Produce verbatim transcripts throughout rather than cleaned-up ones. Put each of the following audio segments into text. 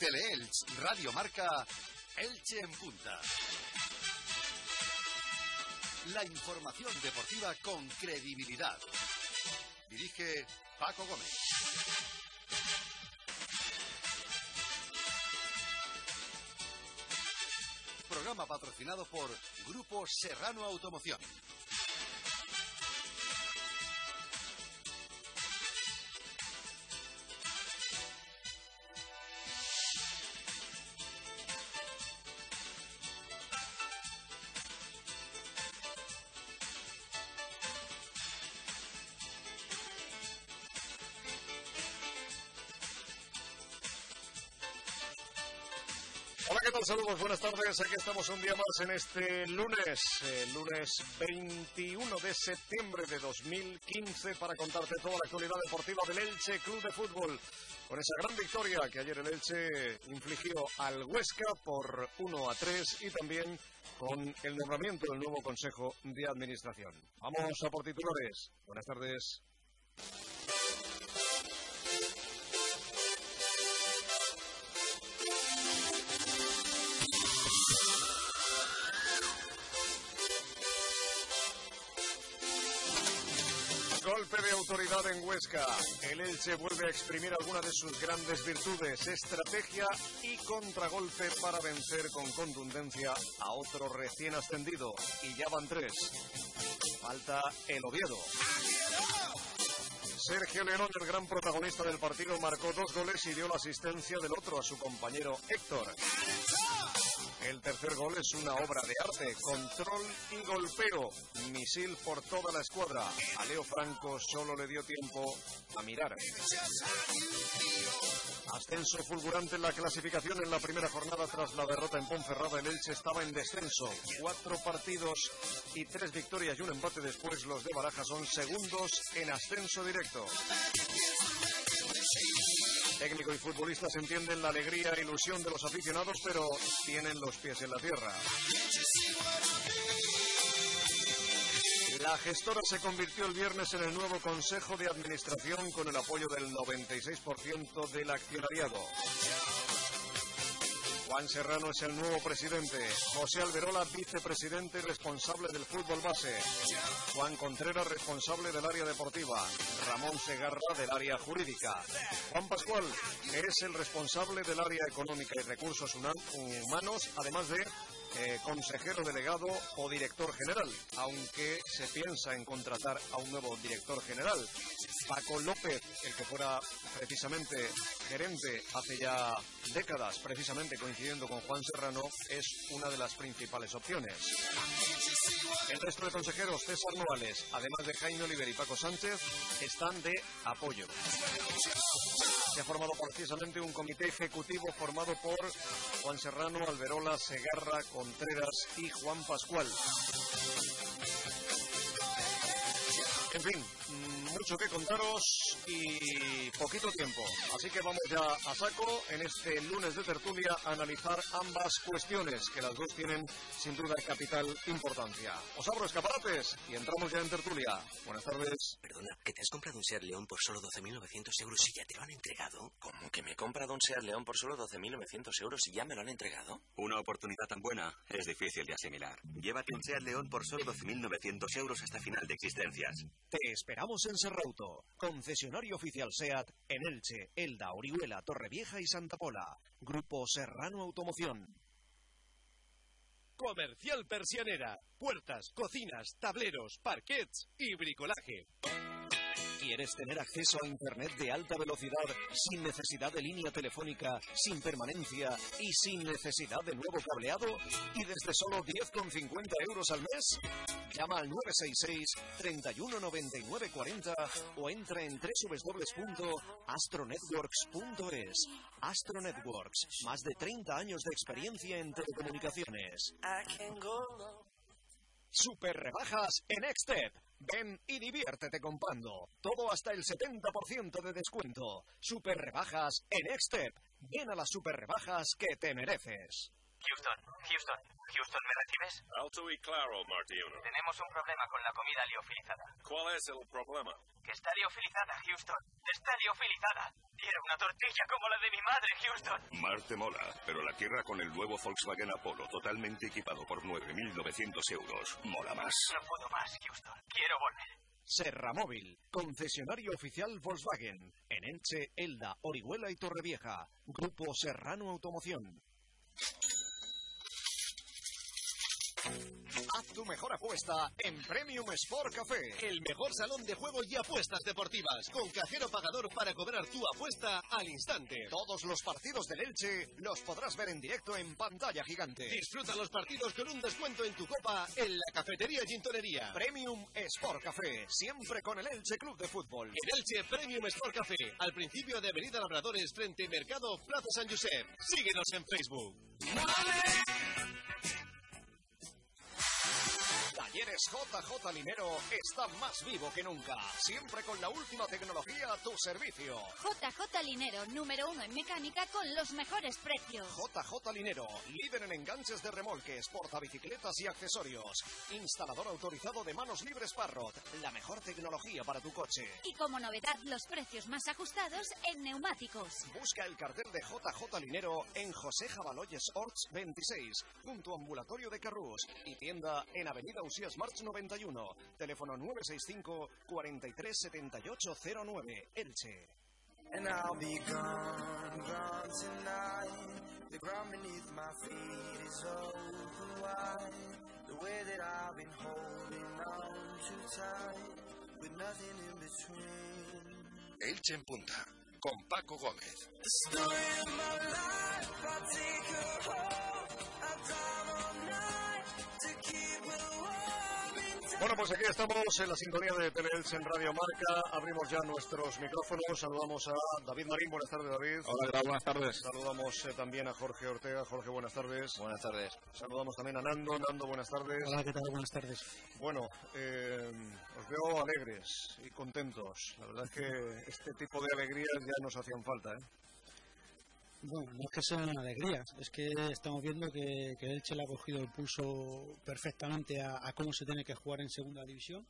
Teleelch Radio Marca, Elche en Punta. La información deportiva con credibilidad. Dirige Paco Gómez. Programa patrocinado por Grupo Serrano Automoción. Hola, ¿qué tal? Saludos, buenas tardes. Aquí estamos un día más en este lunes, el lunes veintiuno de septiembre de dos mil quince, para contarte toda la actualidad deportiva del Elche Club de Fútbol, con esa gran victoria que ayer el Elche infligió al Huesca por uno a tres y también con el nombramiento del nuevo Consejo de Administración. Vamos a por titulares. Buenas tardes. Golpe de autoridad en Huesca. El Elche vuelve a exprimir alguna de sus grandes virtudes, estrategia y contragolpe para vencer con contundencia a otro recién ascendido. Y ya van tres. Falta el Oviedo. Sergio León, el gran protagonista del partido, marcó dos goles y dio la asistencia del otro a su compañero Héctor. El tercer gol es una obra de arte, control y golpeo, misil por toda la escuadra. A Leo Franco solo le dio tiempo a mirar. Ascenso fulgurante en la clasificación en la primera jornada tras la derrota en Ponferrada. El Elche estaba en descenso. Cuatro partidos y tres victorias y un empate después. Los de Baraja son segundos en ascenso directo. Técnico y futbolistas entienden la alegría e ilusión de los aficionados, pero tienen los pies en la tierra. La gestora se convirtió el viernes en el nuevo Consejo de Administración con el apoyo del noventa y seis por ciento del accionariado. Juan Serrano es el nuevo presidente, José Alberola vicepresidente y responsable del fútbol base, Juan Contreras responsable del área deportiva, Ramón Segarra del área jurídica, Juan Pascual es el responsable del área económica y recursos humanos, además de eh, consejero delegado o director general, aunque se piensa en contratar a un nuevo director general. Paco López, el que fuera precisamente gerente hace ya décadas, precisamente coincidiendo con Juan Serrano, es una de las principales opciones. El resto de consejeros, César Morales, además de Jaime Oliver y Paco Sánchez, están de apoyo. Se ha formado precisamente un comité ejecutivo formado por Juan Serrano, Alberola, Segarra, Contreras y Juan Pascual. En fin, mucho que contaros y poquito tiempo. Así que vamos ya a saco en este lunes de tertulia a analizar ambas cuestiones, que las dos tienen sin duda capital importancia. Os abro escaparates y entramos ya en tertulia. Buenas tardes. Perdona, ¿que te has comprado un SEAT León por solo doce mil novecientos euros y ya te lo han entregado? ¿Cómo que me he comprado un SEAT León por solo doce mil novecientos euros y ya me lo han entregado? Una oportunidad tan buena es difícil de asimilar. Llévate un SEAT León por solo doce mil novecientos euros hasta final de existencias. Te esperamos en Serrauto, concesionario oficial SEAT en Elche, Elda, Orihuela, Torrevieja y Santa Pola. Grupo Serrano Automoción. Comercial Persianera. Puertas, cocinas, tableros, parquets y bricolaje. ¿Quieres tener acceso a Internet de alta velocidad sin necesidad de línea telefónica, sin permanencia y sin necesidad de nuevo cableado? ¿Y desde solo diez con cincuenta euros al mes? Llama al nueve seis seis, treinta y uno, noventa y nueve, cuarenta o entra en doble u doble u doble u punto astronetworks punto es. Astro Networks, más de treinta años de experiencia en telecomunicaciones. Super rebajas en Extep. Ven y diviértete comprando. Todo hasta el setenta por ciento de descuento. Super rebajas en Extep. Ven a las super rebajas que te mereces. Houston, Houston, Houston, ¿me recibes? Alto y claro, Martí uno. Tenemos un problema con la comida liofilizada. ¿Cuál es el problema? Que está liofilizada, Houston. Está liofilizada. Quiero una tortilla como la de mi madre, Houston. Marte mola, pero la tierra con el nuevo Volkswagen Apollo totalmente equipado por nueve mil novecientos euros. Mola más. No puedo más, Houston. Quiero volver. Serramóvil, concesionario oficial Volkswagen. En Elche, Elda, Orihuela y Torrevieja. Grupo Serrano Automoción. Haz tu mejor apuesta en Premium Sport Café. El mejor salón de juego y apuestas deportivas. Con cajero pagador para cobrar tu apuesta al instante. Todos los partidos del Elche los podrás ver en directo en pantalla gigante. Disfruta los partidos con un descuento en tu copa en la cafetería Gintonería. Premium Sport Café. Siempre con el Elche Club de Fútbol. En Elche, Premium Sport Café. Al principio de Avenida Labradores frente Mercado Plaza San Josep. Síguenos en Facebook. Talleres J J Linero está más vivo que nunca. Siempre con la última tecnología a tu servicio. J J Linero, número uno en mecánica con los mejores precios. J J Linero, líder en enganches de remolques, portabicicletas y accesorios. Instalador autorizado de manos libres Parrot. La mejor tecnología para tu coche. Y como novedad, los precios más ajustados en neumáticos. Busca el cartel de J J Linero en José Jabaloyes Orts veintiséis, junto a Ambulatorio de Carrús. Y tienda en Avenida Usías March noventa y uno. Teléfono nueve seis cinco, cuarenta y tres, setenta y ocho cero nueve. Elche. And I'll be gone, gone tonight. The ground beneath my feet is open wide. The way that I've been holding on too tight, with nothing in between. Elche en punta, con Paco Gómez. The story of my life, I take her home. I drive all night to keep her warm. Bueno, pues aquí estamos en la sintonía de Teleelche en Radio Marca. Abrimos ya nuestros micrófonos. Saludamos a David Marín. Buenas tardes, David. Hola, ¿qué buenas tardes. Saludamos eh, también a Jorge Ortega. Jorge, buenas tardes. Buenas tardes. Saludamos también a Nando. Nando, buenas tardes. Hola, ¿qué tal? Buenas tardes. Bueno, eh, os veo alegres y contentos. La verdad es que este tipo de alegrías ya nos hacían falta, ¿eh? Bueno, no es que sean alegrías, es que estamos viendo que, que Elche le ha cogido el pulso perfectamente a, a cómo se tiene que jugar en segunda división.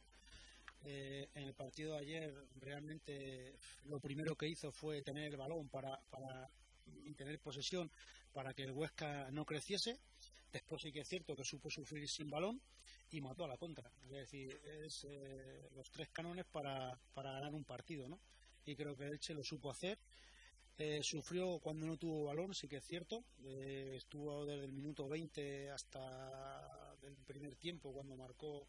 Eh, en el partido de ayer realmente lo primero que hizo fue tener el balón para, para y tener posesión para que el Huesca no creciese. Después sí que es cierto que supo sufrir sin balón y mató a la contra. Es decir, es eh, los tres canones para, para ganar un partido, ¿no? Y creo que Elche lo supo hacer. Eh, sufrió cuando no tuvo balón, sí que es cierto. Eh, estuvo desde el minuto veinte hasta el primer tiempo cuando marcó,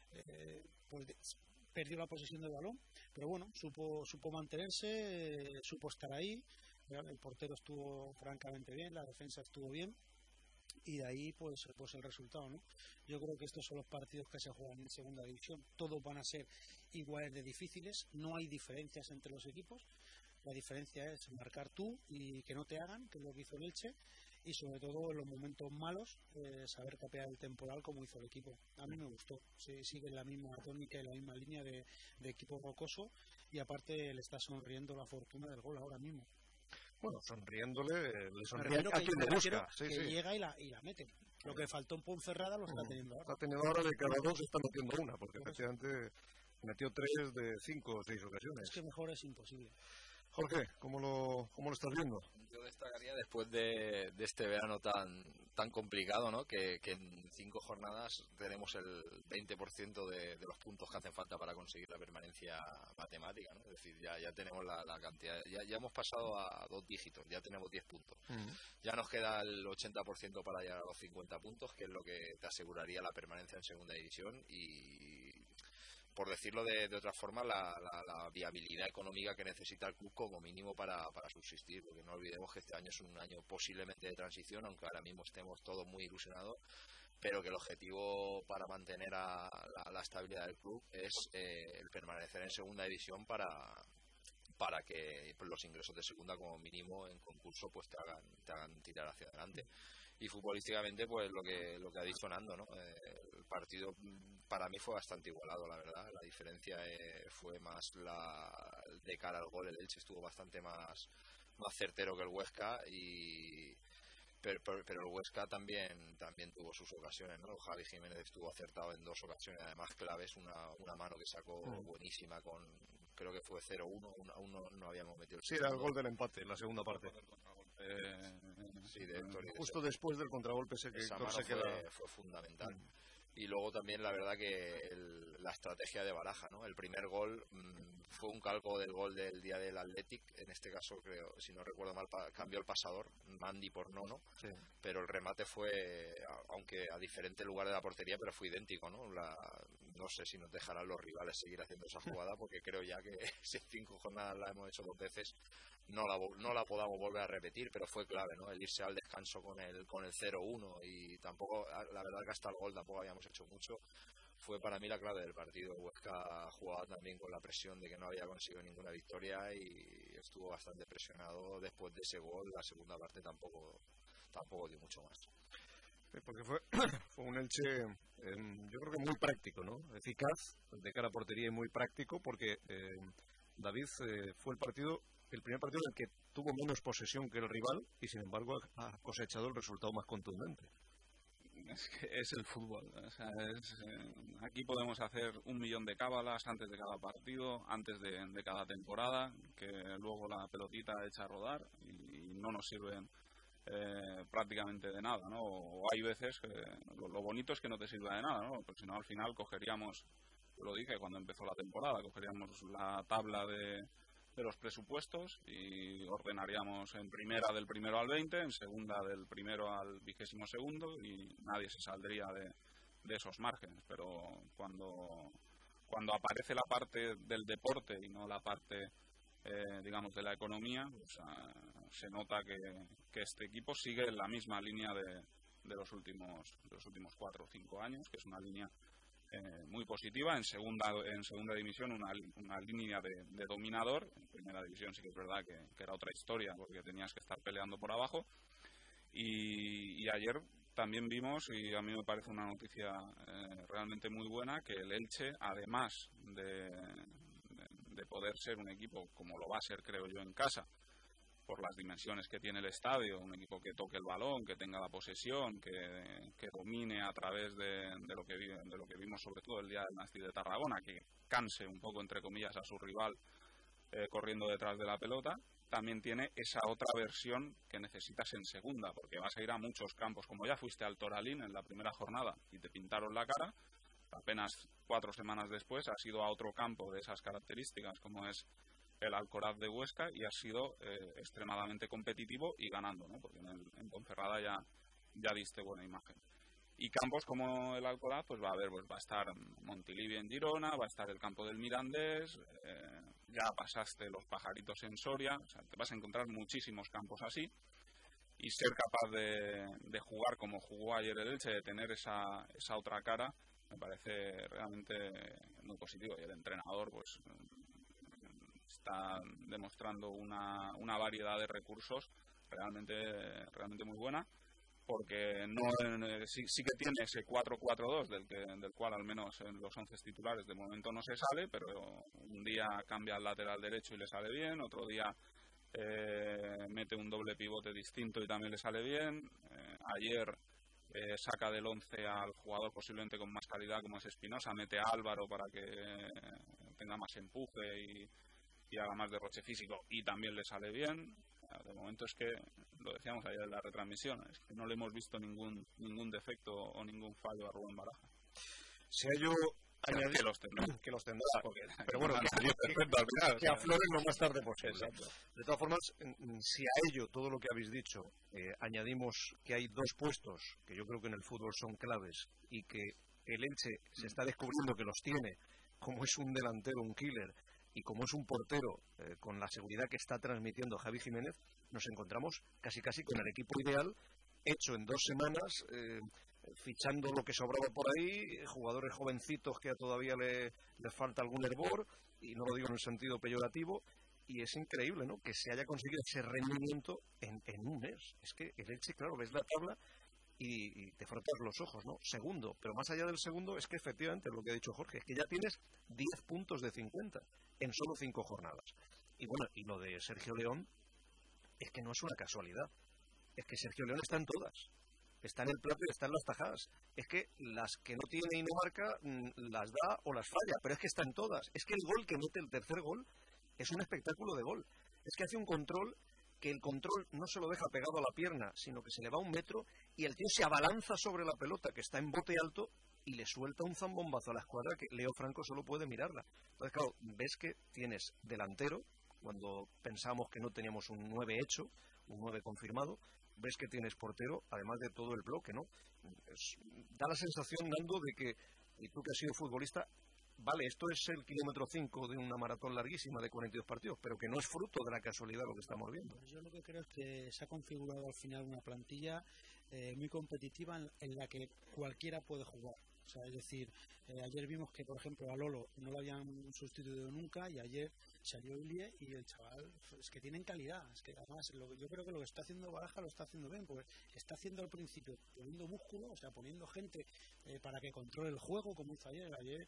eh, pues de, perdió la posesión del balón. Pero bueno, supo, supo mantenerse, eh, supo estar ahí. El portero estuvo francamente bien, la defensa estuvo bien. Y de ahí pues, pues el resultado, ¿no? Yo creo que estos son los partidos que se juegan en segunda división. Todos van a ser iguales de difíciles. No hay diferencias entre los equipos. La diferencia es marcar tú y que no te hagan, que es lo que hizo el Elche, y sobre todo en los momentos malos, eh, saber capear el temporal como hizo el equipo. A mí me gustó, sí, sigue en la misma tónica y la misma línea de, de equipo rocoso, y aparte le está sonriendo la fortuna del gol ahora mismo. Bueno, sonriéndole, le sonríe a quien le busca. Sí, que sí. Llega y la, y la mete. Lo que faltó en Ponferrada lo está no, teniendo ahora. Está teniendo ahora de cada dos, está metiendo una, porque efectivamente metió tres de cinco o seis ocasiones. Es que mejor es imposible. Jorge, ¿cómo lo, cómo lo estás viendo? Yo destacaría después de, de este verano tan tan complicado, ¿no? Que, que en cinco jornadas tenemos el veinte por ciento de, de los puntos que hacen falta para conseguir la permanencia matemática, ¿no? Es decir, ya, ya tenemos la, la cantidad, ya, ya hemos pasado a dos dígitos, ya tenemos diez puntos. Uh-huh. Ya nos queda el ochenta por ciento para llegar a los cincuenta puntos, que es lo que te aseguraría la permanencia en segunda división y... por decirlo de, de otra forma, la, la, la viabilidad económica que necesita el club como mínimo para, para subsistir, porque no olvidemos que este año es un año posiblemente de transición, aunque ahora mismo estemos todos muy ilusionados, pero que el objetivo para mantener a la, la estabilidad del club es eh, el permanecer en segunda división para para que pues, los ingresos de segunda como mínimo en concurso pues te hagan, te hagan tirar hacia adelante. Y futbolísticamente pues lo que lo que ha dicho Nando, ¿no? Eh, el partido para mí fue bastante igualado, la verdad. La diferencia eh, fue más la de cara al gol. El Elche estuvo bastante más más certero que el Huesca y pero, pero, pero el Huesca también también tuvo sus ocasiones, ¿no? Javi Jiménez estuvo acertado en dos ocasiones, además claves, una, una mano que sacó mm. buenísima con, creo que fue cero uno, aún no, no habíamos metido el sí, era el gol del empate en la segunda parte. Eh, sí, de Héctor, justo de después del contragolpe ese que Héctor se queda... fue, fue fundamental. Mm. Y luego también la verdad que el, la estrategia de Baraja, ¿no? El primer gol mmm, fue un calco del gol del día del Athletic, en este caso creo, si no recuerdo mal, pa, cambió el pasador, Mandy por Nono, sí. Pero el remate fue, aunque a diferente lugar de la portería, pero fue idéntico, ¿no? La, no sé si nos dejarán los rivales seguir haciendo esa jugada, porque creo ya que si en cinco jornadas la hemos hecho dos veces, no la, no la podamos volver a repetir, pero fue clave, ¿no? El irse al descanso con el con el cero uno, y tampoco, la verdad que hasta el gol tampoco habíamos hecho mucho. Fue para mí la clave del partido. Huesca jugaba también con la presión de que no había conseguido ninguna victoria y estuvo bastante presionado después de ese gol. La segunda parte tampoco tampoco dio mucho más. Sí, porque fue, fue un Elche, eh, yo creo que muy práctico, ¿no? Eficaz de cara a portería y muy práctico, porque eh, David eh, fue el partido el primer partido en el que tuvo menos posesión que el rival y sin embargo ha cosechado el resultado más contundente. Es que es el fútbol, o sea, es, eh, aquí podemos hacer un millón de cábalas antes de cada partido, antes de, de cada temporada, que luego la pelotita echa a rodar y, y no nos sirven eh, prácticamente de nada, ¿no? O hay veces que lo, lo bonito es que no te sirva de nada, ¿no? Porque si no al final cogeríamos, yo lo dije cuando empezó la temporada, cogeríamos la tabla de de los presupuestos y ordenaríamos en primera del primero al veinte, en segunda del primero al vigésimo segundo y nadie se saldría de, de esos márgenes. Pero cuando, cuando aparece la parte del deporte y no la parte, eh, digamos, de la economía, pues, uh, se nota que, que este equipo sigue en la misma línea de, de, los últimos, de los últimos cuatro o cinco años, que es una línea Eh, muy positiva. En segunda en segunda división una, una línea de, de dominador. En primera división sí que es verdad que, que era otra historia porque tenías que estar peleando por abajo y, y ayer también vimos, y a mí me parece una noticia eh, realmente muy buena, que el Elche, además de, de, de poder ser un equipo como lo va a ser creo yo en casa por las dimensiones que tiene el estadio, un equipo que toque el balón, que tenga la posesión, que, que domine a través de, de, lo que vi, de lo que vimos sobre todo el día del Nasti de Tarragona, que canse un poco, entre comillas, a su rival eh, corriendo detrás de la pelota, también tiene esa otra versión que necesitas en segunda, porque vas a ir a muchos campos, como ya fuiste al Toralín en la primera jornada y te pintaron la cara, apenas cuatro semanas después has ido a otro campo de esas características, como es el Alcoraz de Huesca, y ha sido eh, extremadamente competitivo y ganando, ¿no? Porque en, el, en Ponferrada ya, ya diste buena imagen. Y campos como el Alcoraz, pues va a haber, pues va a estar Montilivi en Girona, va a estar el campo del Mirandés, eh, ya pasaste los Pajaritos en Soria, o sea, te vas a encontrar muchísimos campos así, y ser capaz de, de jugar como jugó ayer el Elche, de tener esa, esa otra cara, me parece realmente muy positivo. Y el entrenador, pues está demostrando una, una variedad de recursos realmente realmente muy buena, porque no eh, sí, sí que tiene ese cuatro cuatro dos del, que, del cual al menos en los once titulares de momento no se sale, pero un día cambia al lateral derecho y le sale bien, otro día eh, mete un doble pivote distinto y también le sale bien. Eh, ayer eh, saca del once al jugador posiblemente con más calidad como es Espinosa, mete a Álvaro para que eh, tenga más empuje y y haga más derroche físico y también le sale bien. De momento es que, lo decíamos ayer en la retransmisión, es que no le hemos visto ningún ningún defecto o ningún fallo a Rubén Baraja. Si hay yo añadir que los tendrá, que los tendrá porque, pero bueno, que, que, que, que afloren lo más tarde posible. De todas formas, si a ello, todo lo que habéis dicho, eh, añadimos que hay dos puestos que yo creo que en el fútbol son claves y que el Elche se está descubriendo que los tiene, como es un delantero, un killer, y como es un portero eh, con la seguridad que está transmitiendo Javi Jiménez, nos encontramos casi casi con el equipo ideal, hecho en dos semanas, eh, fichando lo que sobraba por ahí, jugadores jovencitos que todavía le, le falta algún hervor, y no lo digo en el sentido peyorativo, y es increíble, ¿no?, que se haya conseguido ese rendimiento en, en un mes. Es que el Elche, claro, ves la tabla y, y te frotas los ojos, ¿no? Segundo, pero más allá del segundo es que efectivamente, lo que ha dicho Jorge, es que ya tienes diez puntos de cincuenta en solo cinco jornadas. Y bueno, y lo de Sergio León es que no es una casualidad. es que Sergio León está en todas. Está en el plato y está en las tajadas. Es que las que no tiene y no marca, las da o las falla, pero es que está en todas. Es que el gol que mete, el tercer gol, es un espectáculo de gol. Es que hace un control, que el control no se lo deja pegado a la pierna, sino que se le va un metro y el tío se abalanza sobre la pelota, que está en bote alto, y le suelta un zambombazo a la escuadra que Leo Franco solo puede mirarla. Entonces, claro, ves que tienes delantero, cuando pensamos que no teníamos un nueve hecho, un nueve confirmado, ves que tienes portero, además de todo el bloque, ¿no? Es, da la sensación, Nando, de que, y tú que has sido futbolista, vale, esto es el kilómetro cinco de una maratón larguísima de cuarenta y dos partidos, pero que no es fruto de la casualidad lo que estamos viendo. Yo lo que creo es que se ha configurado al final una plantilla eh, muy competitiva en, en la que cualquiera puede jugar. O sea, es decir, eh, ayer vimos que, por ejemplo, a Lolo no lo habían sustituido nunca y ayer salió Ilie y el chaval es que tienen calidad. Es que además lo, yo creo que lo que está haciendo Baraja lo está haciendo bien, porque está haciendo al principio poniendo músculo, o sea, poniendo gente eh, para que controle el juego, como hizo ayer. Ayer,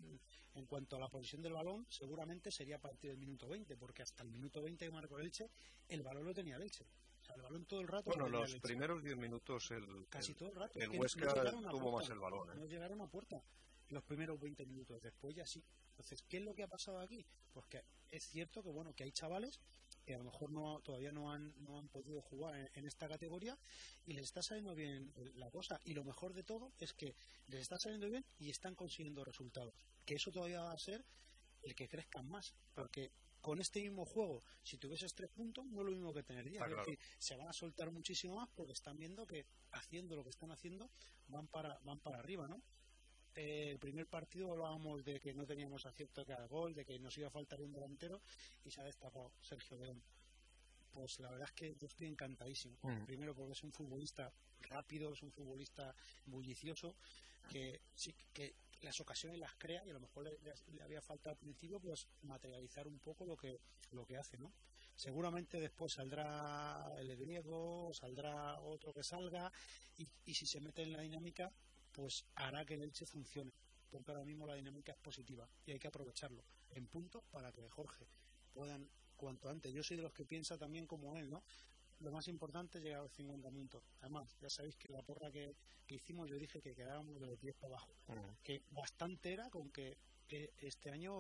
en cuanto a la posición del balón, seguramente sería a partir del minuto veinte, porque hasta el minuto veinte que marcó el Elche, el balón lo tenía el Elche. O sea, el balón todo el rato. Bueno, los primeros diez minutos el, casi el, todo el rato. el es Huesca no tuvo puerta, más el balón. ¿eh? No llegaron a puerta los primeros veinte minutos, después ya sí. Entonces, ¿qué es lo que ha pasado aquí? Pues que es cierto que bueno que hay chavales que a lo mejor no todavía no han no han podido jugar en, en esta categoría y les está saliendo bien la cosa, y lo mejor de todo es que les está saliendo bien y están consiguiendo resultados, que eso todavía va a ser el que crezcan más, porque con este mismo juego, si tuvieses tres puntos, no es lo mismo que tener diez. Ah, es claro. decir, se van a soltar muchísimo más porque están viendo que haciendo lo que están haciendo van para van para arriba, ¿no? Eh, el primer partido hablábamos de que no teníamos acierto a cada gol, de que nos iba a faltar un delantero, y se ha destacado Sergio León. Pues la verdad es que yo estoy encantadísimo. Mm. Primero porque es un futbolista rápido, es un futbolista bullicioso, que sí que las ocasiones las crea, y a lo mejor le, le, le había falta al principio pues materializar un poco lo que lo que hace, ¿no? Seguramente después saldrá el griego, saldrá otro que salga, y, y si se mete en la dinámica, pues hará que el Elche funcione, porque ahora mismo la dinámica es positiva y hay que aprovecharlo en puntos para que Jorge puedan cuanto antes. Yo soy de los que piensa también como él, ¿no? Lo más importante es llegar a los cincuenta minutos. Además, ya sabéis que la porra que, que hicimos, yo dije que quedábamos de los diez para abajo. Uh-huh. Que bastante era con que eh, este año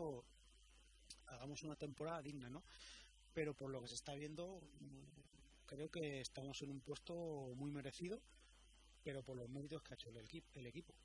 hagamos una temporada digna, ¿no? Pero por lo que se está viendo, creo que estamos en un puesto muy merecido, pero por los méritos que ha hecho el, equi- el equipo.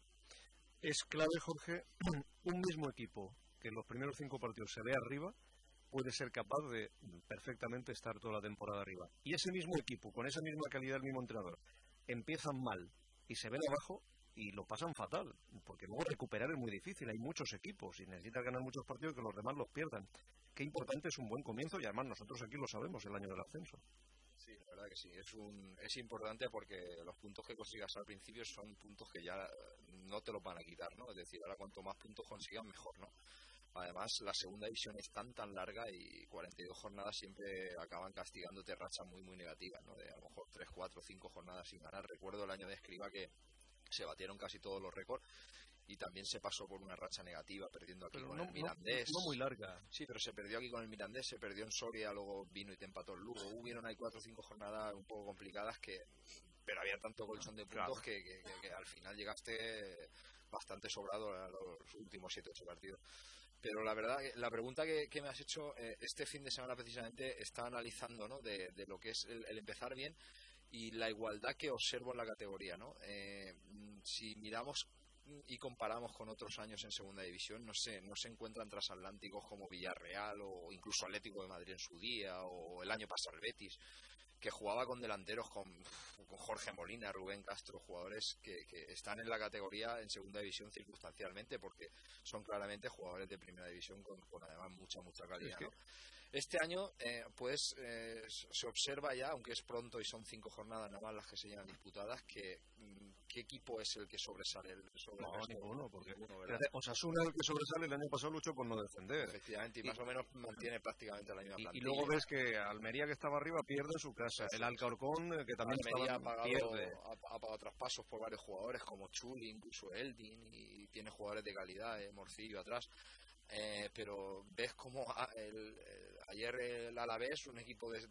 Es clave, Jorge, un mismo equipo que en los primeros cinco partidos se ve arriba, puede ser capaz de perfectamente estar toda la temporada arriba. Y ese mismo equipo, con esa misma calidad del mismo entrenador, empiezan mal y se ven abajo y lo pasan fatal, porque luego recuperar es muy difícil. Hay muchos equipos y necesitas ganar muchos partidos que los demás los pierdan. Qué importante es un buen comienzo, y además nosotros aquí lo sabemos, el año del ascenso. Sí, la verdad que sí, es un es importante porque los puntos que consigas al principio son puntos que ya no te los van a quitar, ¿no? Es decir, ahora cuanto más puntos consigas, mejor, ¿no? Además, la segunda división es tan tan larga y cuarenta y dos jornadas siempre acaban castigándote rachas muy muy negativas, ¿no? De a lo mejor tres, cuatro, cinco jornadas sin ganar. Recuerdo el año de Escribá que se batieron casi todos los récords y también se pasó por una racha negativa, perdiendo aquí pero con no, el Mirandés. No, no muy larga. Sí, pero se perdió aquí con el Mirandés, se perdió en Soria, luego vino y te empató el Lugo. Hubieron ahí cuatro o cinco jornadas un poco complicadas, que pero había tanto colchón de puntos claro. que, que, que, que al final llegaste bastante sobrado a los últimos siete ocho partidos. Pero la verdad, la pregunta que, que me has hecho eh, este fin de semana precisamente está analizando, ¿no? de, de lo que es el, el empezar bien y la igualdad que observo en la categoría, ¿no? Eh, si miramos y comparamos con otros años en segunda división, no sé, no se encuentran transatlánticos como Villarreal o incluso Atlético de Madrid en su día, o el año pasado el Betis, que jugaba con delanteros con, con Jorge Molina, Rubén Castro, jugadores que, que están en la categoría en segunda división circunstancialmente, porque son claramente jugadores de primera división con, con además mucha, mucha calidad, es que... ¿no? Este año, eh, pues, eh, se observa ya, aunque es pronto y son cinco jornadas nada más las que se llevan disputadas, que qué equipo es el que sobresale. El, sobre no, el ninguno, porque ninguno, Osasuna el que sobresale el año pasado luchó por no descender. Efectivamente, y, y más o menos mantiene prácticamente la misma plantilla. Y luego ves que Almería, que estaba arriba, pierde en su casa. Sí, el Alcorcón, que también Almería estaba, ha pagado, pierde. Ha, ha pagado traspasos por varios jugadores, como Chuli, incluso Eldin, y tiene jugadores de calidad, eh, Morcillo atrás. Eh, pero ves como el, el, ayer el Alavés, un equipo de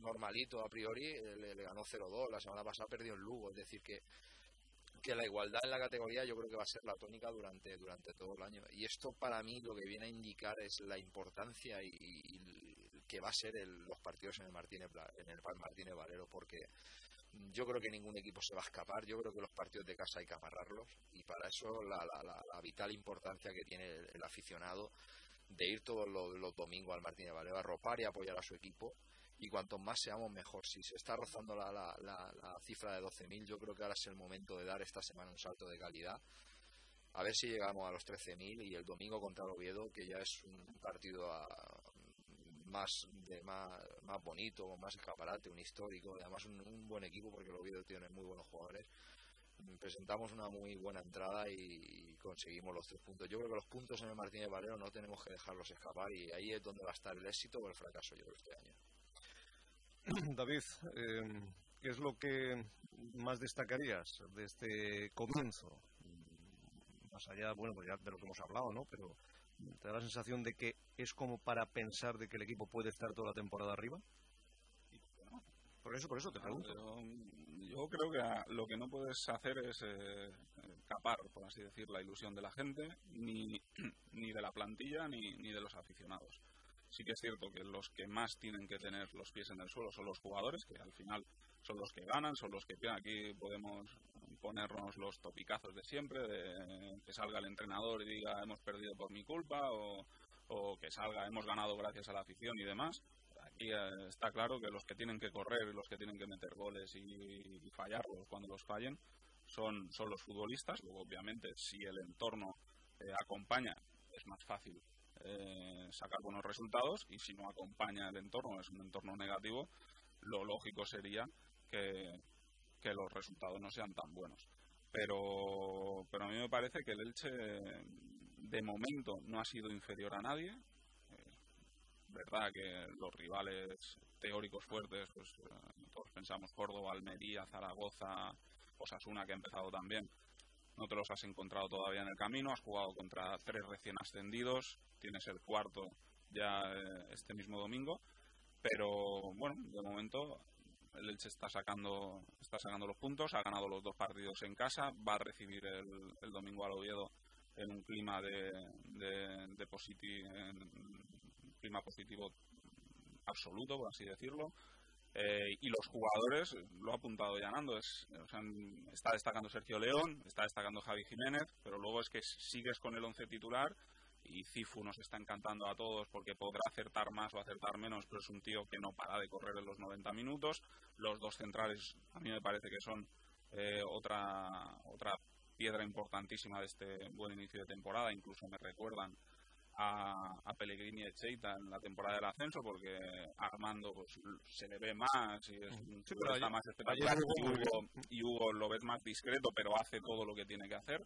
normalito a priori, le, le ganó cero dos, la semana pasada perdió en Lugo, es decir que que la igualdad en la categoría yo creo que va a ser la tónica durante durante todo el año, y esto para mí lo que viene a indicar es la importancia y, y que va a ser el, los partidos en el Martínez en el Martínez Valero, porque yo creo que ningún equipo se va a escapar. Yo creo que los partidos de casa hay que amarrarlos, y para eso la, la, la, la vital importancia que tiene el, el aficionado de ir todos los, los domingos al Martínez Valero a arropar y apoyar a su equipo, y cuanto más seamos mejor. Si se está rozando la, la, la, la cifra de doce mil, yo creo que ahora es el momento de dar esta semana un salto de calidad, a ver si llegamos a los trece mil, y el domingo contra el Oviedo, que ya es un partido a, más de más, más bonito, con más escaparate, un histórico, además un, un buen equipo, porque el Oviedo tiene muy buenos jugadores. Presentamos una muy buena entrada y conseguimos los tres puntos. Yo creo que los puntos en el Martínez Valero no tenemos que dejarlos escapar, y ahí es donde va a estar el éxito o el fracaso, yo creo, este año. David, eh, ¿qué es lo que más destacarías de este comienzo? Más allá, bueno, pues ya de lo que hemos hablado, ¿no? Pero ¿te da la sensación de que es como para pensar de que el equipo puede estar toda la temporada arriba? Por eso, por eso te pregunto. Yo, yo creo que lo que no puedes hacer es eh, capar, por así decir, la ilusión de la gente, ni, ni de la plantilla, ni, ni de los aficionados. Sí que es cierto que los que más tienen que tener los pies en el suelo son los jugadores, que al final son los que ganan, son los que pierden. Aquí podemos ponernos los topicazos de siempre, de que salga el entrenador y diga hemos perdido por mi culpa, o, o que salga hemos ganado gracias a la afición y demás. Aquí eh, está claro que los que tienen que correr y los que tienen que meter goles y, y fallarlos cuando los fallen son, son los futbolistas. Luego, obviamente, si el entorno eh, acompaña, es más fácil Eh, sacar buenos resultados, y si no acompaña el entorno, es un entorno negativo, lo lógico sería que, que los resultados no sean tan buenos. Pero, pero a mí me parece que el Elche de momento no ha sido inferior a nadie. Eh, verdad que los rivales teóricos fuertes, pues eh, todos pensamos Córdoba, Almería, Zaragoza, Osasuna, que ha empezado también. No te los has encontrado todavía en el camino, has jugado contra tres recién ascendidos, tienes el cuarto ya eh, este mismo domingo, pero bueno, de momento el Elche está sacando está sacando los puntos, ha ganado los dos partidos en casa, va a recibir el, el domingo al Oviedo en un clima de, de, de positivo, en un clima positivo absoluto, por así decirlo. Eh, y los jugadores, lo ha apuntado Llanando, es, o sea, está destacando Sergio León, está destacando Javi Jiménez, pero luego es que sigues con el once titular, y Cifu nos está encantando a todos porque podrá acertar más o acertar menos, pero es un tío que no para de correr en los noventa minutos. Los dos centrales a mí me parece que son eh, otra, otra piedra importantísima de este buen inicio de temporada, incluso me recuerdan A, a Pellegrini y Cheita en la temporada del ascenso, porque Armando pues se le ve más y es, sí, pero está ayer, más espectacular, y Hugo, y Hugo lo ves más discreto, pero hace todo lo que tiene que hacer.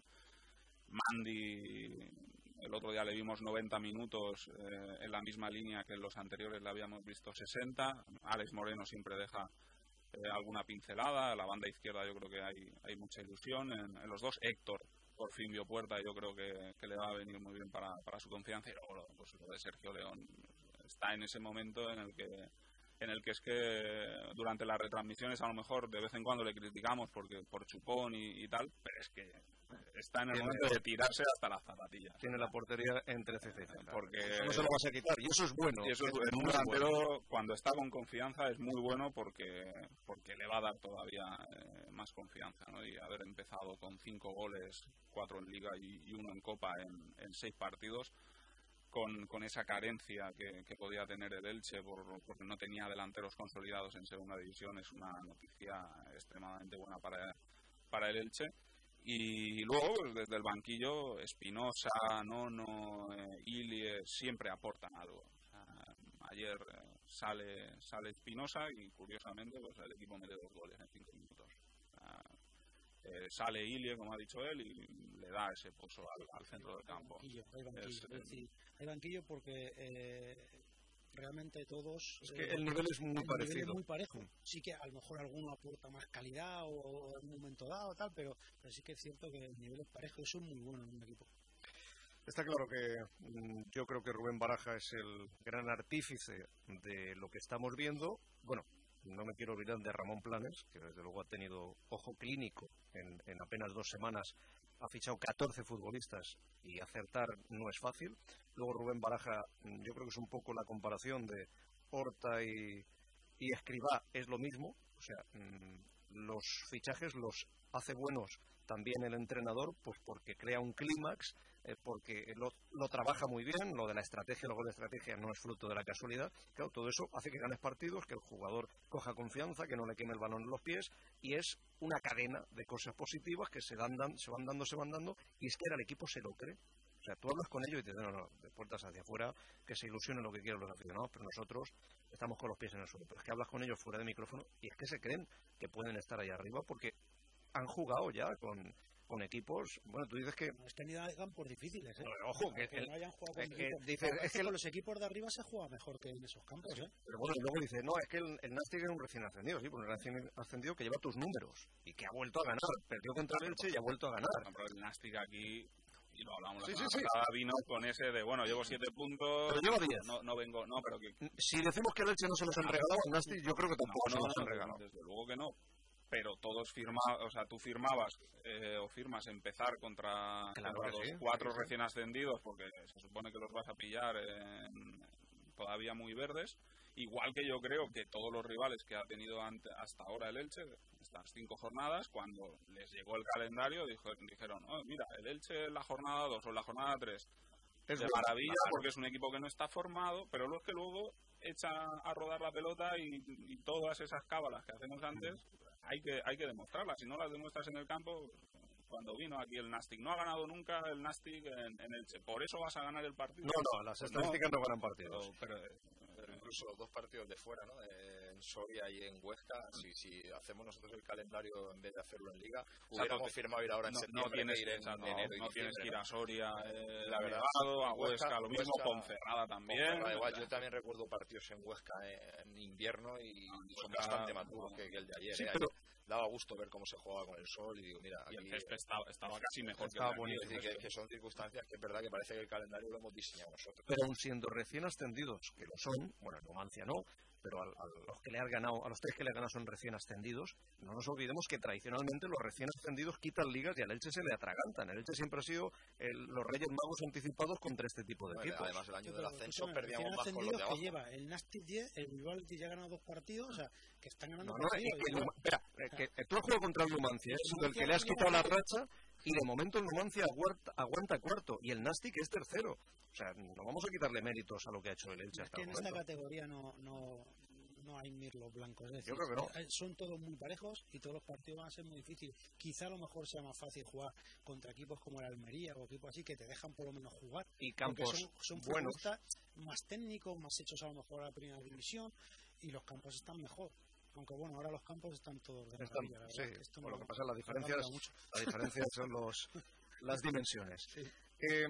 Mandy, el otro día le vimos noventa minutos eh, en la misma línea que en los anteriores le habíamos visto sesenta. Alex Moreno siempre deja eh, alguna pincelada. La banda izquierda yo creo que hay, hay mucha ilusión en, en los dos. Héctor por fin vio puerta, y yo creo que, que le va a venir muy bien para, para su confianza. Y luego pues, lo de Sergio León está en ese momento en el que en el que es que durante las retransmisiones a lo mejor de vez en cuando le criticamos porque por chupón y, y tal, pero es que está en el momento de tirarse hasta las zapatillas. Tiene la portería entre C C, porque eso no se lo vas a quitar, y eso es bueno. Y eso es, es un delantero bueno. Cuando está con confianza es muy bueno, porque porque le va a dar todavía eh, más confianza, ¿no? Y haber empezado con cinco goles, cuatro en Liga y, y uno en Copa en, en seis partidos, con, con esa carencia que, que podía tener el Elche por, porque no tenía delanteros consolidados en segunda división, es una noticia extremadamente buena para, para el Elche. Y luego, pues, desde el banquillo, Espinosa, Nono, eh, Ilie, siempre aportan algo. O sea, ayer eh, sale sale Espinosa y, curiosamente, pues, el equipo mete dos goles en cinco minutos. O sea, eh, sale Ilie, como ha dicho él, y le da ese pozo al, al centro del campo. Hay banquillo, hay banquillo, es, es decir, hay banquillo porque... Eh, realmente todos es que eh, el nivel es muy el parecido, nivel es muy parejo. Sí que a lo mejor alguno aporta más calidad o, o en un momento dado tal, pero, pero sí que es cierto que el nivel es parejo y eso es muy bueno en un equipo. Está claro que mmm, yo creo que Rubén Baraja es el gran artífice de lo que estamos viendo. Bueno, no me quiero olvidar de Ramón Planes, que desde luego ha tenido ojo clínico en, en apenas dos semanas, ha fichado catorce futbolistas y acertar no es fácil. Luego Rubén Baraja, yo creo que es un poco la comparación de Horta y, y Escribá, es lo mismo, o sea, los fichajes los hace buenos también el entrenador, pues porque crea un clímax, eh, porque lo, lo trabaja muy bien, lo de la estrategia, luego la estrategia no es fruto de la casualidad. Claro, todo eso hace que ganes partidos, que el jugador coja confianza, que no le queme el balón en los pies, y es una cadena de cosas positivas que se, dan, dan, se van dando, se van dando, y es que ahora el equipo se lo cree. O sea, tú hablas con ellos y te dicen, no, no, de puertas hacia afuera, que se ilusionen lo que quieran los aficionados, pero nosotros estamos con los pies en el suelo. Pero es que hablas con ellos fuera de micrófono y es que se creen que pueden estar ahí arriba porque han jugado ya con, con equipos. Bueno, tú dices que... No, es que ni hagan por difíciles, ¿eh? No, ojo, que, que el, no hayan jugado con es que, equipos. dice, es que con el, los equipos de arriba se juega mejor que en esos campos, ¿eh? Pero bueno, y luego dice, no, es que el, el Nastic es un recién ascendido, sí, pues un recién ascendido que lleva tus números y que ha vuelto a ganar. Perdió contra el Elche y ha vuelto a ganar. Pero el Nastic aquí... y lo hablamos sí, la sí, semana sí. pasada, vino con ese de, bueno, llevo siete puntos, pero lleva diez. No, no vengo, no, pero que... Si decimos que el Elche no se los han regalado, al Nastic yo creo que tampoco no, se no, los no, han regalado. Desde luego que no, pero todos firmaban, o sea, tú firmabas eh, o firmas empezar contra, claro contra que los sí, cuatro sí. recién ascendidos, porque se supone que los vas a pillar en, todavía muy verdes, igual que yo creo que todos los rivales que ha tenido ante, hasta ahora el Elche, estas cinco jornadas, cuando les llegó el calendario, dijo, dijeron, oh, mira, el Elche en la jornada dos o en la jornada tres, es de bueno, maravilla, claro. Porque es un equipo que no está formado, pero lo que luego echa a rodar la pelota y, y todas esas cábalas que hacemos antes, hay que, hay que demostrarlas. Si no las demuestras en el campo, cuando vino aquí el Nastic, no ha ganado nunca el Nastic en, en Elche, por eso vas a ganar el partido. No, no, las pues estadísticas no, no ganan partidos. Pero, pero, pero incluso los dos partidos de fuera, ¿no? En Soria y en Huesca, si, si hacemos nosotros el calendario en vez de hacerlo en Liga, hubiéramos o sea, firmado ir ahora en no, septiembre. No tienes, ir en, no, en enero y no tienes que ir a Soria, eh, la verdad, Nevado, a Huesca, Huesca, lo mismo Huesca, Ponferrada también. Ponferrada, igual, yo también recuerdo partidos en Huesca en invierno y son bastante maturos que, que el de ayer. Sí, eh, pero... ayer daba gusto ver cómo se jugaba con el sol y digo, mira, aquí, y el césped estaba, estaba casi mejor estaba que, bonito, aquí, que, que son circunstancias que es verdad que parece que el calendario lo hemos diseñado nosotros. Pero aun siendo recién ascendidos, que lo son, bueno, en Numancia no, pero a, a los que le han ganado, a los tres que le han ganado son recién ascendidos, no nos olvidemos que tradicionalmente los recién ascendidos quitan ligas y al Elche se le atragantan. El Elche siempre ha sido el, los Reyes Magos anticipados contra este tipo de bueno, equipos. Además el año del ascenso bueno, perdíamos más con los de abajo. Que lleva el Nastic diez, el Bilbao ya ha ganado dos partidos, o sea, que están ganando no, no, partidos. Que, no, espera, que, que tú has jugado contra el Numancia, es el que le has quitado la racha y de momento el Numancia aguanta, aguanta cuarto y el Nastic es tercero. O sea, no vamos a quitarle méritos a lo que ha hecho el Elche. Es hasta que el en momento. esta categoría no, no, no hay mirlos blancos. Es decir, yo creo que no. Son todos muy parejos y todos los partidos van a ser muy difíciles. Quizá a lo mejor sea más fácil jugar contra equipos como el Almería o equipos así que te dejan por lo menos jugar. Y campos son, son buenos. Más técnicos, más hechos a lo mejor a la primera división y los campos están mejor. Aunque bueno, ahora los campos están todos de están, maravilla, sí, esto no, no, lo que pasa es las diferencias, la diferencia son los, las dimensiones. Sí. Eh,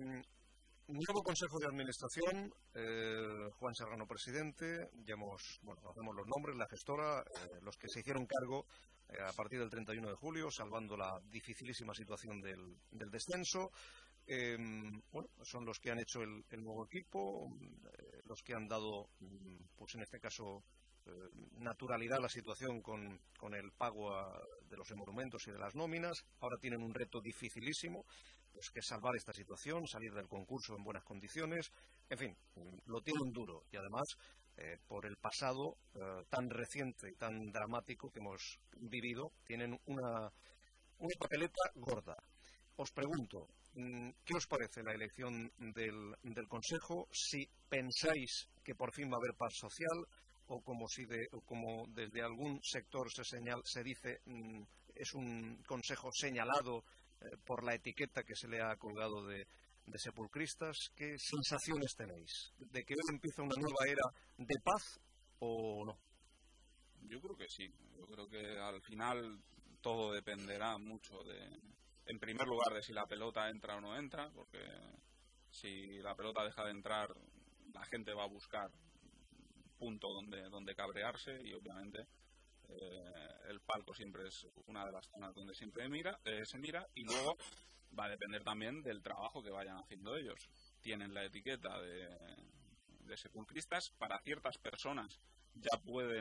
nuevo Consejo de Administración, eh, Juan Serrano presidente, ya hemos, bueno, conocemos los nombres, la gestora, eh, los que se hicieron cargo eh, a partir del treinta y uno de julio, salvando la dificilísima situación del, del descenso. Eh, bueno, son los que han hecho el, el nuevo equipo, eh, los que han dado, pues en este caso, eh, naturalidad a la situación con, con el pago a, de los emolumentos y de las nóminas. Ahora tienen un reto dificilísimo, pues que es salvar esta situación, salir del concurso en buenas condiciones. En fin, lo tienen duro y además eh, por el pasado eh, tan reciente y tan dramático que hemos vivido, tienen una, una papeleta gorda. Os pregunto, ¿qué os parece la elección del, del Consejo? Si pensáis que por fin va a haber paz social o como, si de, o como desde algún sector se, señal, se dice es un Consejo señalado eh, por la etiqueta que se le ha colgado de, de sepulcristas. ¿Qué sensaciones tenéis? ¿De que hoy empieza una nueva era de paz o no? Yo creo que sí. Yo creo que al final todo dependerá mucho de... En primer lugar, de si la pelota entra o no entra, porque si la pelota deja de entrar, la gente va a buscar punto donde, donde cabrearse y obviamente eh, el palco siempre es una de las zonas donde siempre mira, eh, se mira y luego va a depender también del trabajo que vayan haciendo ellos. Tienen la etiqueta de, de sepulcristas, para ciertas personas ya pueden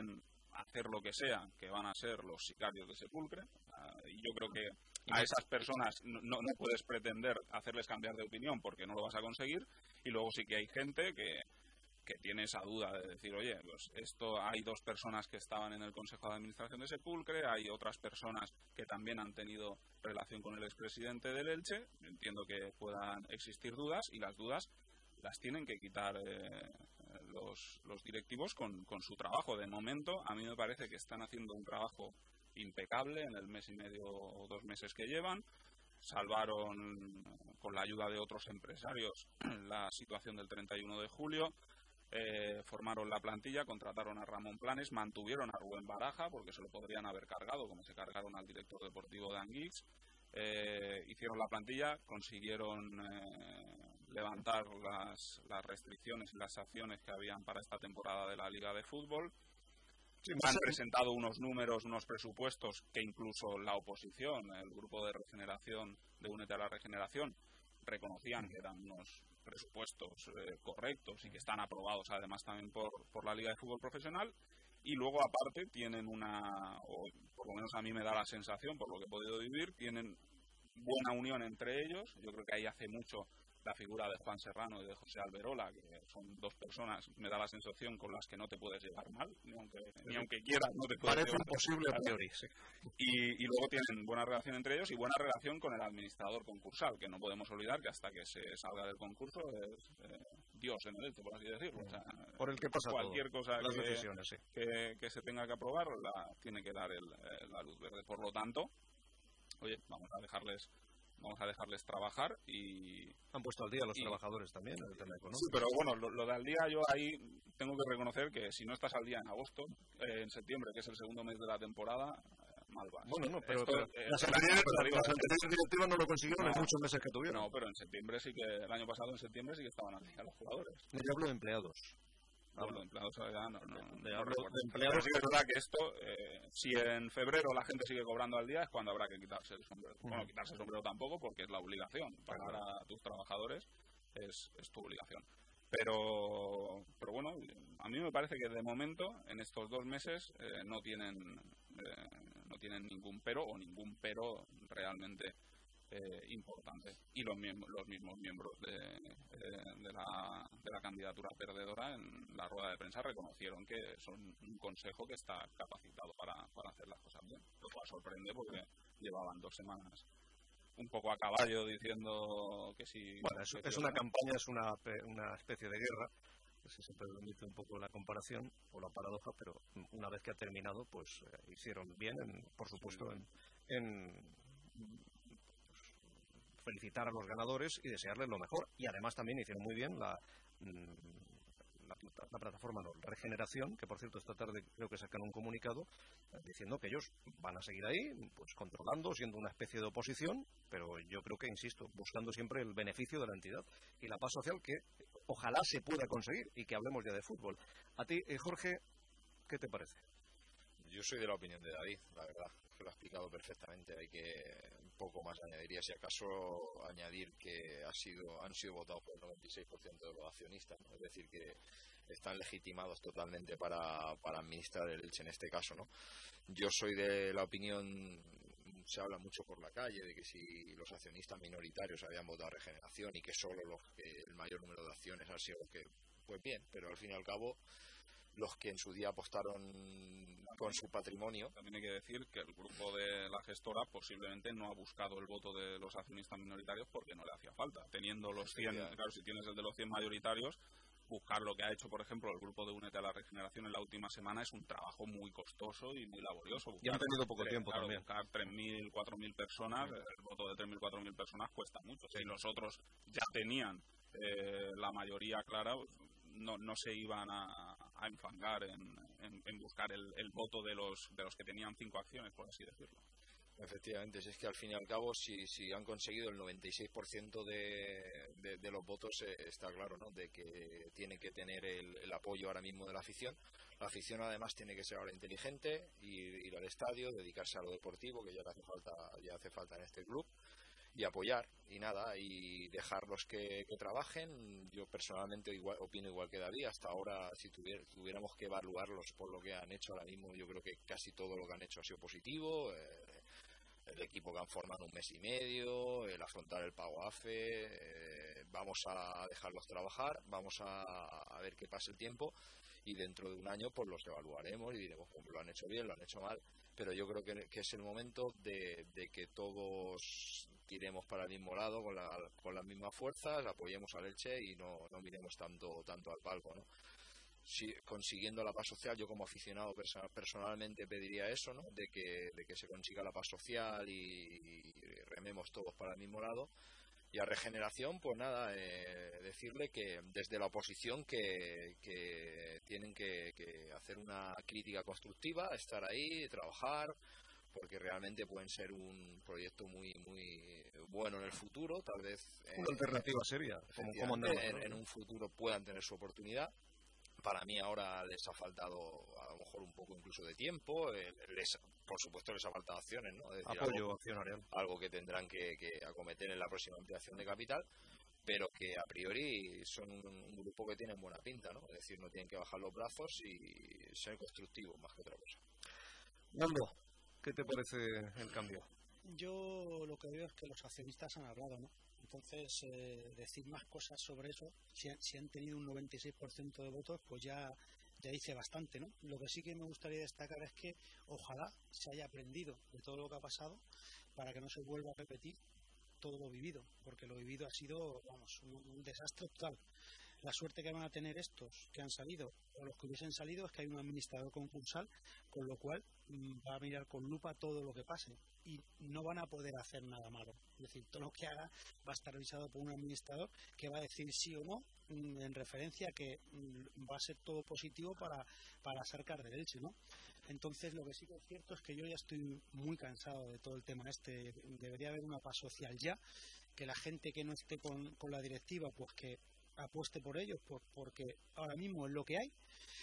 hacer lo que sea, que van a ser los sicarios de Sepulcre. Uh, y yo creo que a esas personas no, no, no puedes pretender hacerles cambiar de opinión porque no lo vas a conseguir. Y luego sí que hay gente que, que tiene esa duda de decir, oye, pues esto, hay dos personas que estaban en el Consejo de Administración de Sepulcre, hay otras personas que también han tenido relación con el expresidente del Elche. Entiendo que puedan existir dudas y las dudas las tienen que quitar eh, los, los directivos con, con su trabajo. De momento, a mí me parece que están haciendo un trabajo impecable en el mes y medio o dos meses que llevan. Salvaron, con la ayuda de otros empresarios, la situación del treinta y uno de julio. Eh, formaron la plantilla, contrataron a Ramón Planes, mantuvieron a Rubén Baraja, porque se lo podrían haber cargado, como se cargaron al director deportivo Dan Giggs. Eh, hicieron la plantilla, consiguieron eh, levantar las, las restricciones y las sanciones que habían para esta temporada de la Liga de Fútbol. Sí, han presentado unos números, unos presupuestos que incluso la oposición, el grupo de regeneración de Únete a la Regeneración, reconocían que eran unos presupuestos eh, correctos y que están aprobados además también por, por la Liga de Fútbol Profesional. Y luego aparte tienen una, o por lo menos a mí me da la sensación, por lo que he podido vivir, tienen buena unión entre ellos. Yo creo que ahí hace mucho la figura de Juan Serrano y de José Alberola, que son dos personas, me da la sensación, con las que no te puedes llevar mal, ni aunque, ni aunque quieras no te puedes Parece llevar imposible a priori, sí. Y, y luego tienen buena relación entre ellos y buena relación con el administrador concursal, que no podemos olvidar que hasta que se salga del concurso es eh, Dios en el Elche, por así decirlo. O sea, por el que pasa cualquier todo. cosa Las que, decisiones, sí. que, que se tenga que aprobar la tiene que dar el, eh, la luz verde. Por lo tanto, oye, vamos a dejarles vamos a dejarles trabajar y... Han puesto al día a los y, trabajadores también, el tema económico. Sí, pero bueno, lo, lo de al día yo ahí tengo que reconocer que si no estás al día en agosto, eh, en septiembre, que es el segundo mes de la temporada, eh, mal vas. Bueno, no, pero, Esto, pero eh, las anteriores directivas no lo consiguieron no, en muchos meses que tuvieron. No, pero en septiembre sí que, el año pasado en septiembre sí que estaban al día los jugadores. Yo hablo de empleados. Bueno, de empleados ya no, no, de, no hablo recuerdo. de empleados. Sí que es verdad que esto, eh, si en febrero la gente sigue cobrando al día, es cuando habrá que quitarse el sombrero. Uh-huh. Bueno, quitarse el sombrero tampoco, porque es la obligación. Pagar a tus trabajadores es, es tu obligación. Pero, pero bueno, a mí me parece que de momento, en estos dos meses, eh, no tienen eh, no tienen ningún pero o ningún pero realmente Eh, importante. Y los, miem- los mismos miembros de, eh, de, la, de la candidatura perdedora en la rueda de prensa reconocieron que son un consejo que está capacitado para, para hacer las cosas bien. Lo cual sorprende porque llevaban dos semanas un poco a caballo diciendo que sí. Bueno, es, es una campaña, es una, una especie de guerra, si se permite un poco la comparación o la paradoja, pero una vez que ha terminado, pues eh, hicieron bien, en, por supuesto, en, en felicitar a los ganadores y desearles lo mejor. Y además también hicieron muy bien la, la, la plataforma no, Regeneración, que por cierto esta tarde creo que sacan un comunicado diciendo que ellos van a seguir ahí, pues controlando, siendo una especie de oposición, pero yo creo que, insisto, buscando siempre el beneficio de la entidad y la paz social que ojalá se pueda conseguir y que hablemos ya de fútbol. A ti, eh, Jorge, ¿qué te parece? Yo soy de la opinión de David, la verdad, que lo ha explicado perfectamente. Hay que un poco más añadiría, si acaso añadir que ha sido, han sido votados por el noventa y seis por ciento de los accionistas, ¿no? Es decir, que están legitimados totalmente para, para administrar el Elche en este caso, ¿no? Yo soy de la opinión, se habla mucho por la calle de que si los accionistas minoritarios habían votado Regeneración y que solo los que el mayor número de acciones han sido los que, pues bien, pero al fin y al cabo los que en su día apostaron con su patrimonio. También hay que decir que el grupo de la gestora posiblemente no ha buscado el voto de los accionistas minoritarios porque no le hacía falta. Teniendo los cien, claro, si tienes el de los cien mayoritarios, buscar lo que ha hecho, por ejemplo, el grupo de Únete a la Regeneración en la última semana es un trabajo muy costoso y muy laborioso. Ya han tenido poco tiempo claro, también. Buscar tres mil, cuatro mil personas, el voto de tres mil, cuatro mil personas cuesta mucho. Si los otros ya tenían eh, la mayoría clara, no, no se iban a, a enfangar en, en, en buscar el, el voto de los, de los que tenían cinco acciones, por así decirlo. Efectivamente, si es que al fin y al cabo, si, si han conseguido el noventa y seis por ciento de, de, de los votos, eh, está claro, ¿no?, de que tiene que tener el, el apoyo ahora mismo de la afición. La afición además tiene que ser ahora inteligente, ir, ir al estadio, dedicarse a lo deportivo, que ya hace falta, ya hace falta en este club. y apoyar y nada, y dejarlos que, que trabajen. Yo personalmente igual, opino igual que David. Hasta ahora, si tuviera, tuviéramos que evaluarlos por lo que han hecho ahora mismo, yo creo que casi todo lo que han hecho ha sido positivo. Eh, el equipo que han formado un mes y medio, el afrontar el pago A F E, eh, vamos a dejarlos trabajar, vamos a, a ver qué pasa el tiempo, y dentro de un año pues los evaluaremos y diremos pues, lo han hecho bien, lo han hecho mal, pero yo creo que, que es el momento de, de que todos tiremos para el mismo lado con, la, con las mismas fuerzas, apoyemos al Elche y no, no miremos tanto tanto al palco, ¿no? Si, consiguiendo la paz social, yo como aficionado perso personalmente pediría eso, ¿no? De que, de que se consiga la paz social y, y rememos todos para el mismo lado. Y a Regeneración, pues nada, eh, decirle que desde la oposición que, que tienen que, que hacer una crítica constructiva, estar ahí, trabajar, porque realmente pueden ser un proyecto muy muy bueno en el futuro, tal vez una eh, alternativa seria, como, como andamos, en, ¿no? en un futuro puedan tener su oportunidad. Para mí ahora les ha faltado a lo mejor un poco incluso de tiempo, eh, les, por supuesto les ha faltado acciones, ¿no? Es decir, apoyo algo, accionarial, algo que tendrán que, que acometer en la próxima ampliación de capital, pero que a priori son un, un grupo que tienen buena pinta, ¿no? Es decir, no tienen que bajar los brazos y ser constructivos más que otra cosa. Nando, ¿qué te parece el cambio? Yo lo que veo es que los accionistas han hablado, ¿no? Entonces, eh, decir más cosas sobre eso, si, si han tenido un noventa y seis por ciento de votos, pues ya, ya dice bastante, ¿no? Lo que sí que me gustaría destacar es que ojalá se haya aprendido de todo lo que ha pasado para que no se vuelva a repetir todo lo vivido, porque lo vivido ha sido, vamos, un, un desastre total. La suerte que van a tener estos que han salido, o los que hubiesen salido, es que hay un administrador concursal, con lo cual mmm, va a mirar con lupa todo lo que pase y no van a poder hacer nada malo. Es decir, todo lo que haga va a estar revisado por un administrador que va a decir sí o no, mmm, en referencia a que mmm, va a ser todo positivo para, para sacar del Elche, ¿no? Entonces, lo que sí que es cierto es que yo ya estoy muy cansado de todo el tema este. Debería haber una paz social ya, que la gente que no esté con, con la directiva, pues que apueste por ellos, pues porque ahora mismo es lo que hay,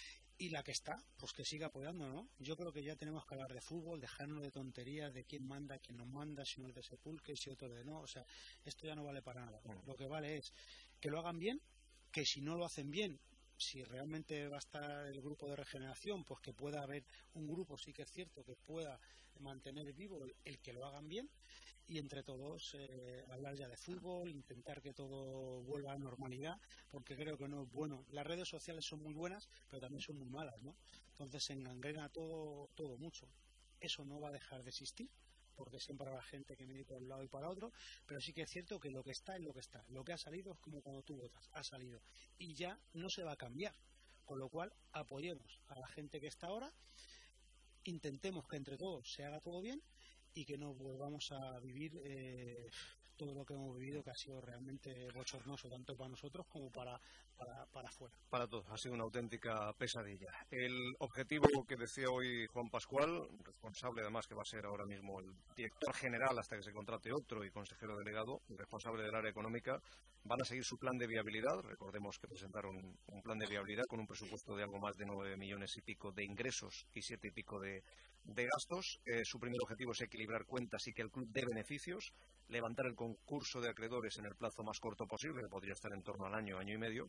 y la que está, pues que siga apoyando, ¿no? Yo creo que ya tenemos que hablar de fútbol, dejarnos de tonterías, de quién manda, quién nos manda, si uno es de Sepulcre, si otro de no, o sea, esto ya no vale para nada. Bueno, lo que vale es que lo hagan bien, que si no lo hacen bien, si realmente va a estar el grupo de Regeneración, pues que pueda haber un grupo, sí que es cierto, que pueda mantener vivo el, el que lo hagan bien, y entre todos eh, hablar ya de fútbol, intentar que todo vuelva a normalidad, porque creo que no es bueno. Las redes sociales son muy buenas, pero también son muy malas, ¿no? Entonces se engangrena todo, todo mucho. Eso no va a dejar de existir, porque siempre habrá gente que mire por un lado y para otro, pero sí que es cierto que lo que está es lo que está. Lo que ha salido es como cuando tú votas, ha salido, y ya no se va a cambiar. Con lo cual, apoyemos a la gente que está ahora, intentemos que entre todos se haga todo bien, y que no volvamos a vivir eh, todo lo que hemos vivido, que ha sido realmente bochornoso, tanto para nosotros como para, para, para afuera. Para todos, ha sido una auténtica pesadilla. El objetivo que decía hoy Juan Pascual, responsable además que va a ser ahora mismo el director general hasta que se contrate otro y consejero delegado, responsable del área económica, van a seguir su plan de viabilidad. Recordemos que presentaron un plan de viabilidad con un presupuesto de algo más de nueve millones y pico de ingresos y siete y pico de, de gastos. Eh, su primer objetivo es equilibrar cuentas y que el club dé beneficios, levantar el concurso de acreedores en el plazo más corto posible, que podría estar en torno al año, año y medio,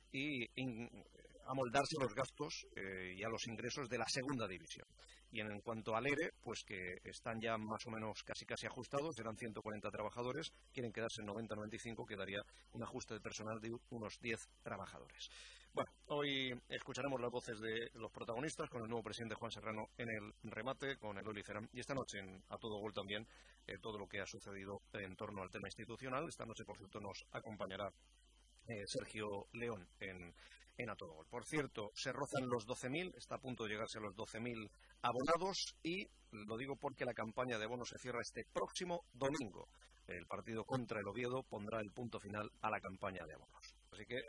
y in, amoldarse a los gastos eh, y a los ingresos de la segunda división. Y en, en cuanto al E R E, pues que están ya más o menos casi casi ajustados, eran ciento cuarenta trabajadores, quieren quedarse en noventa noventa y cinco, quedaría un ajuste de personal de unos diez trabajadores. Bueno, hoy escucharemos las voces de los protagonistas con el nuevo presidente Juan Serrano en el remate, con el Liceran, y esta noche en A Todo Gol también eh, todo lo que ha sucedido en torno al tema institucional. Esta noche, por cierto, nos acompañará eh, Sergio León en, en A Todo Gol. Por cierto, se rozan los doce mil, está a punto de llegarse a los doce mil abonados, y lo digo porque la campaña de abonos se cierra este próximo domingo. El partido contra el Oviedo pondrá el punto final a la campaña de abonos. Así que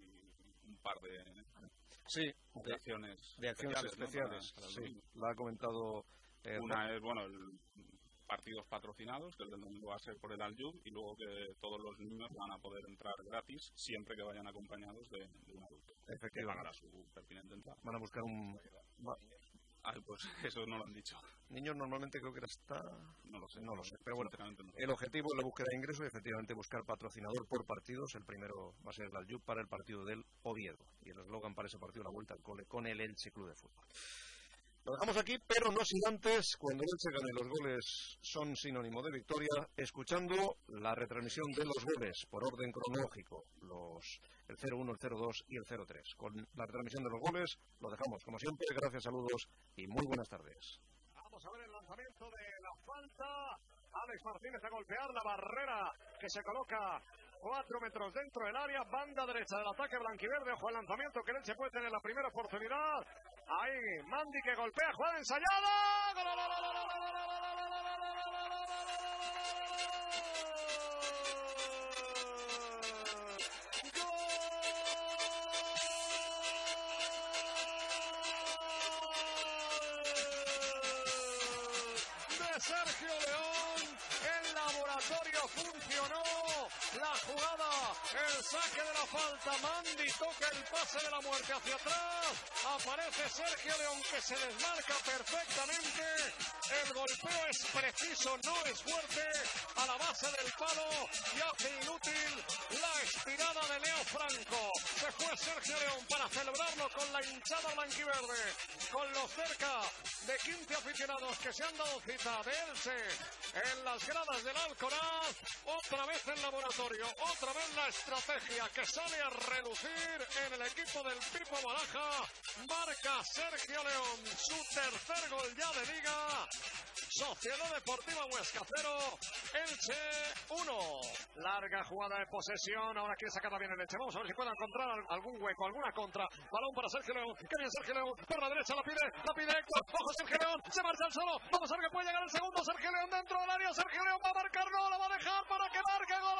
un par de, sí, de, de acciones de acciones especiales, especiales, ¿no? Para, para sí, lo ha comentado eh, una es, bueno, el partidos patrocinados, que el del domingo va a ser por el Aljub, y luego que todos los niños van a poder entrar gratis siempre que vayan acompañados de, de un adulto, que pagará su pertinente entrada. Van a buscar un... Va, Ay, pues eso no lo han dicho. Niños normalmente creo que era hasta... No lo sé. No lo sé, pero bueno, no. el objetivo es la búsqueda de ingresos y efectivamente buscar patrocinador por partidos. El primero va a ser el Aljub para el partido del Oviedo. Y el eslogan para ese partido, la vuelta al cole con el Elche Club de Fútbol. Lo dejamos aquí, pero no sin antes, cuando el Elche gane, los goles son sinónimo de victoria, escuchando la retransmisión de los goles por orden cronológico, los el cero uno, el cero dos y el cero tres. Con la retransmisión de los goles lo dejamos, como siempre, gracias, saludos y muy buenas tardes. Vamos a ver el lanzamiento de la falta. Alex Martínez a golpear la barrera que se coloca cuatro metros dentro del área, banda derecha del ataque blanquiverde. Ojo al lanzamiento que el Elche puede tener la primera oportunidad. Ahí Mandi que golpea, jugada ensayada. ¡Gol, gol, gol, gol, gol, gol, gol! Sergio León, el laboratorio funcionó, la jugada, el saque de la falta, Mandi toca el pase de la muerte hacia atrás, aparece Sergio León que se desmarca perfectamente, el golpeo es preciso, no es fuerte, a la base del palo y hace inútil la estirada de Leo Franco. Se fue Sergio León para celebrarlo con la hinchada blanquiverde, con los cerca de quince aficionados que se han dado cita de Elche en las gradas del Alcoraz. Otra vez el laboratorio, otra vez la estrategia que sale a relucir en el equipo del Pipo Baraja. Marca Sergio León su tercer gol ya de liga. Sociedad Deportiva Huesca cero, Elche uno. Larga jugada de posesión, ahora quiere sacarla bien el Elche. Vamos a ver si puede encontrar algún hueco, alguna contra. Balón para Sergio León, que bien Sergio León, por la derecha la pide, la pide Héctor. Ojo Sergio León, se marcha el solo. Vamos a ver que puede llegar el segundo. Sergio León dentro del área, Sergio León va a marcar, no la va a dejar para que marque gol.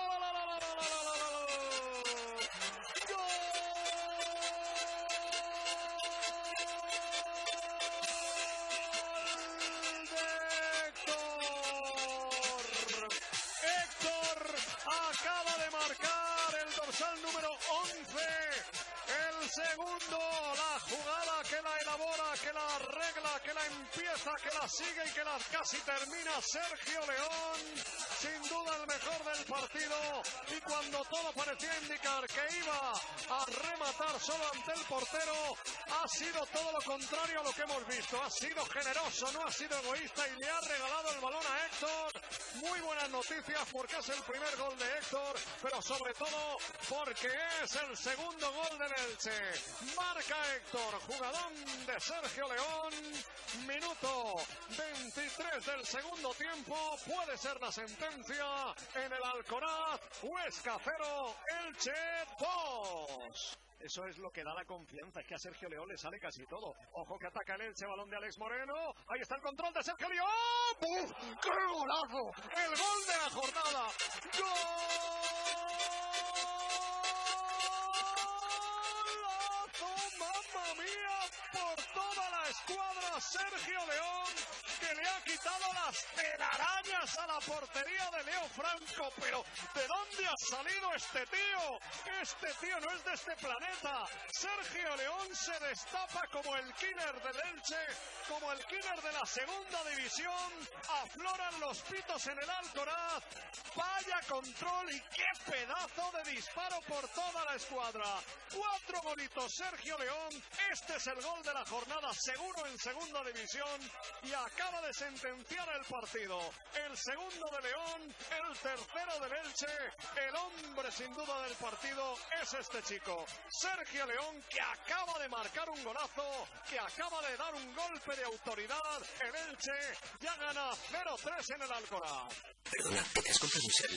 Segundo, la jugada que la elabora, que la arregla, que la empieza, que la sigue y que la casi termina Sergio León. Sin duda el mejor del partido. Y cuando todo parecía indicar que iba a rematar solo ante el portero, ha sido todo lo contrario a lo que hemos visto. Ha sido generoso, no ha sido egoísta y le ha regalado el balón a Héctor. Muy buenas noticias porque es el primer gol de Héctor, pero sobre todo porque es el segundo gol del Elche. Marca Héctor, jugadón de Sergio León. Minuto veintitrés del segundo tiempo. Puede ser la sentencia en el Alcoraz. Huesca cero, Elche dos. Eso es lo que da la confianza, es que a Sergio León le sale casi todo. Ojo que ataca el Elche, balón de Alex Moreno. Ahí está el control de Sergio León. ¡Uf! ¡Qué golazo! El gol de la jornada. ¡Golazo! ¡Mamma mía! Por toda la escuadra Sergio León, que le ha quitado las telarañas a la portería de Leo Franco. Pero ¿de dónde ha salido este tío? Este tío no es de este planeta. Sergio León se destapa como el killer del Elche, como el killer de la segunda división. Afloran los pitos en el Alcoraz. Vaya control y qué pedazo de disparo por toda la escuadra. Cuatro golitos Sergio León. Este es el gol de la jornada, seguro en segunda división, y acaba de sentenciar el partido. El segundo de León, el tercero del Elche. El hombre sin duda del partido es este chico, Sergio León, que acaba de marcar un golazo, que acaba de dar un golpe de autoridad. El Elche ya gana cero tres en el Alcoraz. Perdona, ¿te has comprado un serie?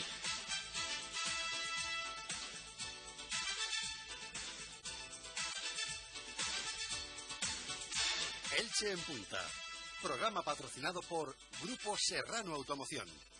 Elche en Punta. Programa patrocinado por Grupo Serrano Automoción.